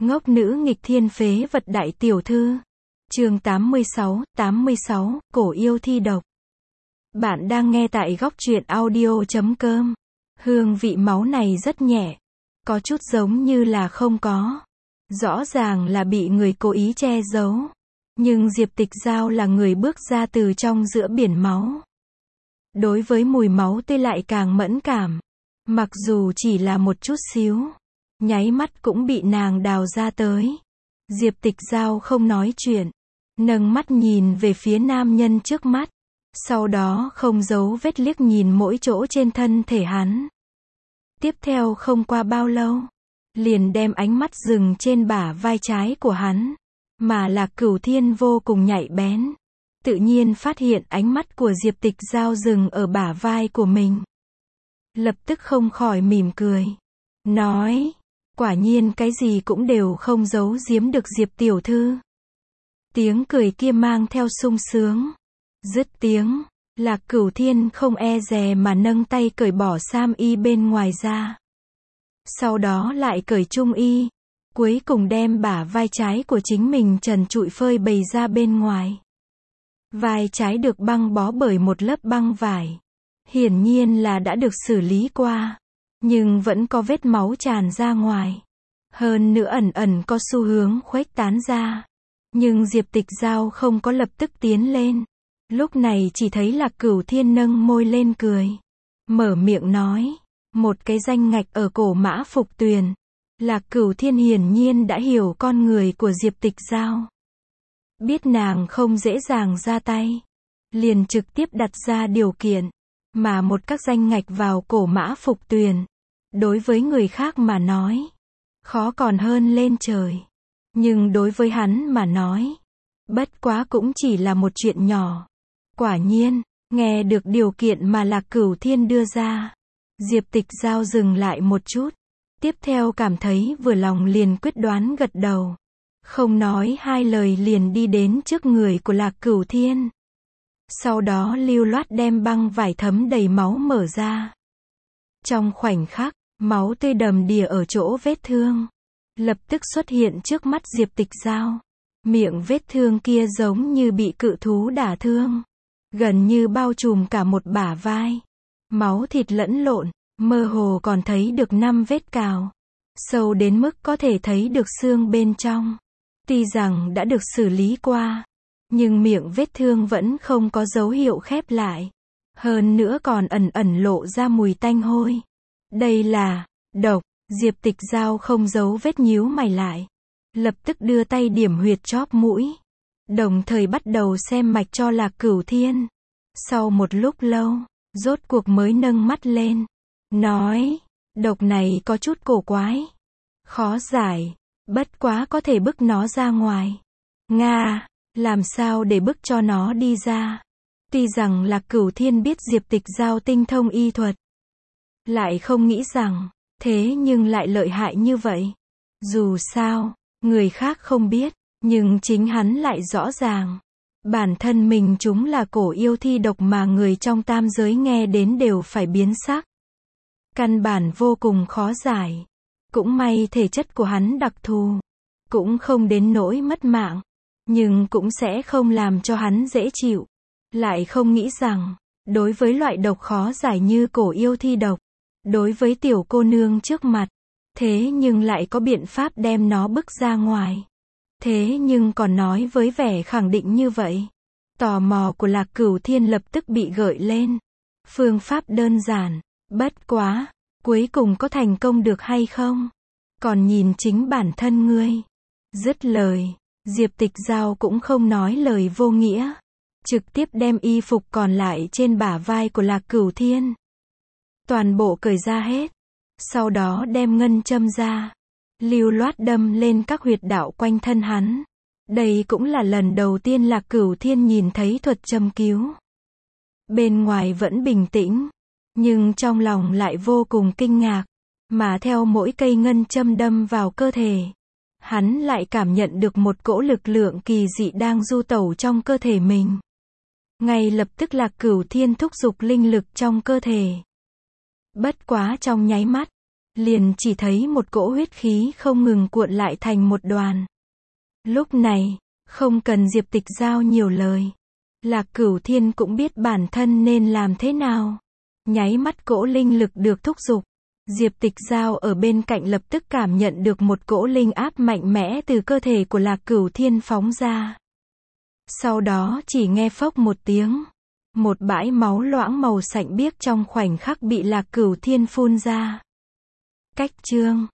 Ngốc nữ nghịch thiên phế vật đại tiểu thư. Chương 86, cổ yêu thi độc. Bạn đang nghe tại góc truyện audio.com. Hương vị máu này rất nhẹ, có chút giống như là không có. Rõ ràng là bị người cố ý che giấu. Nhưng Diệp Tịch Giao là người bước ra từ trong giữa biển máu. Đối với mùi máu tươi lại càng mẫn cảm. Mặc dù chỉ là một chút xíu, nháy mắt cũng bị nàng đào ra tới. Diệp Tịch Giao không nói chuyện, nâng mắt nhìn về phía nam nhân trước mắt, sau đó không giấu vết liếc nhìn mỗi chỗ trên thân thể hắn. Tiếp theo không qua bao lâu, liền đem ánh mắt dừng trên bả vai trái của hắn, mà Lạc Cửu Thiên vô cùng nhạy bén, tự nhiên phát hiện ánh mắt của Diệp Tịch Giao dừng ở bả vai của mình. Lập tức không khỏi mỉm cười, nói, quả nhiên cái gì cũng đều không giấu giếm được Diệp tiểu thư. Tiếng cười kia mang theo sung sướng. Dứt tiếng, Lạc Cửu Thiên không e dè mà nâng tay cởi bỏ sam y bên ngoài ra. Sau đó lại cởi trung y, cuối cùng đem bả vai trái của chính mình trần trụi phơi bày ra bên ngoài. Vai trái được băng bó bởi một lớp băng vải. Hiển nhiên là đã được xử lý qua, nhưng vẫn có vết máu tràn ra ngoài. Hơn nữa ẩn ẩn có xu hướng khuếch tán ra. Nhưng Diệp Tịch Giao không có lập tức tiến lên. Lúc này chỉ thấy Lạc Cửu Thiên nâng môi lên cười, mở miệng nói, một cái danh ngạch ở cổ Mã Phục Tuyền. Lạc Cửu Thiên hiển nhiên đã hiểu con người của Diệp Tịch Giao. Biết nàng không dễ dàng ra tay, liền trực tiếp đặt ra điều kiện, mà một các danh ngạch vào cổ Mã Phục Tuyền, đối với người khác mà nói, khó còn hơn lên trời. Nhưng đối với hắn mà nói, bất quá cũng chỉ là một chuyện nhỏ. Quả nhiên, nghe được điều kiện mà Lạc Cửu Thiên đưa ra, Diệp Tịch Giao dừng lại một chút, tiếp theo cảm thấy vừa lòng liền quyết đoán gật đầu. Không nói hai lời liền đi đến trước người của Lạc Cửu Thiên. Sau đó lưu loát đem băng vải thấm đầy máu mở ra. Trong khoảnh khắc, máu tươi đầm đìa ở chỗ vết thương, lập tức xuất hiện trước mắt Diệp Tịch Giao. Miệng vết thương kia giống như bị cự thú đả thương, gần như bao trùm cả một bả vai. Máu thịt lẫn lộn, mơ hồ còn thấy được 5 vết cào, sâu đến mức có thể thấy được xương bên trong. Tuy rằng đã được xử lý qua, nhưng miệng vết thương vẫn không có dấu hiệu khép lại. Hơn nữa còn ẩn ẩn lộ ra mùi tanh hôi. Đây là độc. Diệp Tịch Giao không giấu vết nhíu mày lại, lập tức đưa tay điểm huyệt chóp mũi, đồng thời bắt đầu xem mạch cho Lạc Cửu Thiên. Sau một lúc lâu, rốt cuộc mới nâng mắt lên, nói, độc này có chút cổ quái, khó giải, bất quá có thể bức nó ra ngoài. Nga, làm sao để bức cho nó đi ra? Tuy rằng Lạc Cửu Thiên biết Diệp Tịch Giao tinh thông y thuật, lại không nghĩ rằng, thế nhưng lại lợi hại như vậy. Dù sao, người khác không biết, nhưng chính hắn lại rõ ràng. Bản thân mình chúng là cổ yêu thi độc mà người trong tam giới nghe đến đều phải biến sắc. Căn bản vô cùng khó giải. Cũng may thể chất của hắn đặc thù, cũng không đến nỗi mất mạng, nhưng cũng sẽ không làm cho hắn dễ chịu. Lại không nghĩ rằng, đối với loại độc khó giải như cổ yêu thi độc, đối với tiểu cô nương trước mặt, thế nhưng lại có biện pháp đem nó bức ra ngoài. Thế nhưng còn nói với vẻ khẳng định như vậy. Tò mò của Lạc Cửu Thiên lập tức bị gợi lên. Phương pháp đơn giản, bất quá, cuối cùng có thành công được hay không? Còn nhìn chính bản thân ngươi. Dứt lời, Diệp Tịch Giao cũng không nói lời vô nghĩa, trực tiếp đem y phục còn lại trên bả vai của Lạc Cửu Thiên toàn bộ cởi ra hết. Sau đó đem ngân châm ra, lưu loát đâm lên các huyệt đạo quanh thân hắn. Đây cũng là lần đầu tiên Lạc Cửu Thiên nhìn thấy thuật châm cứu. Bên ngoài vẫn bình tĩnh, nhưng trong lòng lại vô cùng kinh ngạc. Mà theo mỗi cây ngân châm đâm vào cơ thể, hắn lại cảm nhận được một cỗ lực lượng kỳ dị đang du tẩu trong cơ thể mình. Ngay lập tức Lạc Cửu Thiên thúc giục linh lực trong cơ thể. Bất quá trong nháy mắt, liền chỉ thấy một cỗ huyết khí không ngừng cuộn lại thành một đoàn. Lúc này, không cần Diệp Tịch Giao nhiều lời. Lạc Cửu Thiên cũng biết bản thân nên làm thế nào. Nháy mắt cỗ linh lực được thúc giục. Diệp Tịch Giao ở bên cạnh lập tức cảm nhận được một cỗ linh áp mạnh mẽ từ cơ thể của Lạc Cửu Thiên phóng ra. Sau đó chỉ nghe phốc một tiếng. Một bãi máu loãng màu sạnh biếc trong khoảnh khắc bị Lạc Cửu Thiên phun ra. Cách chương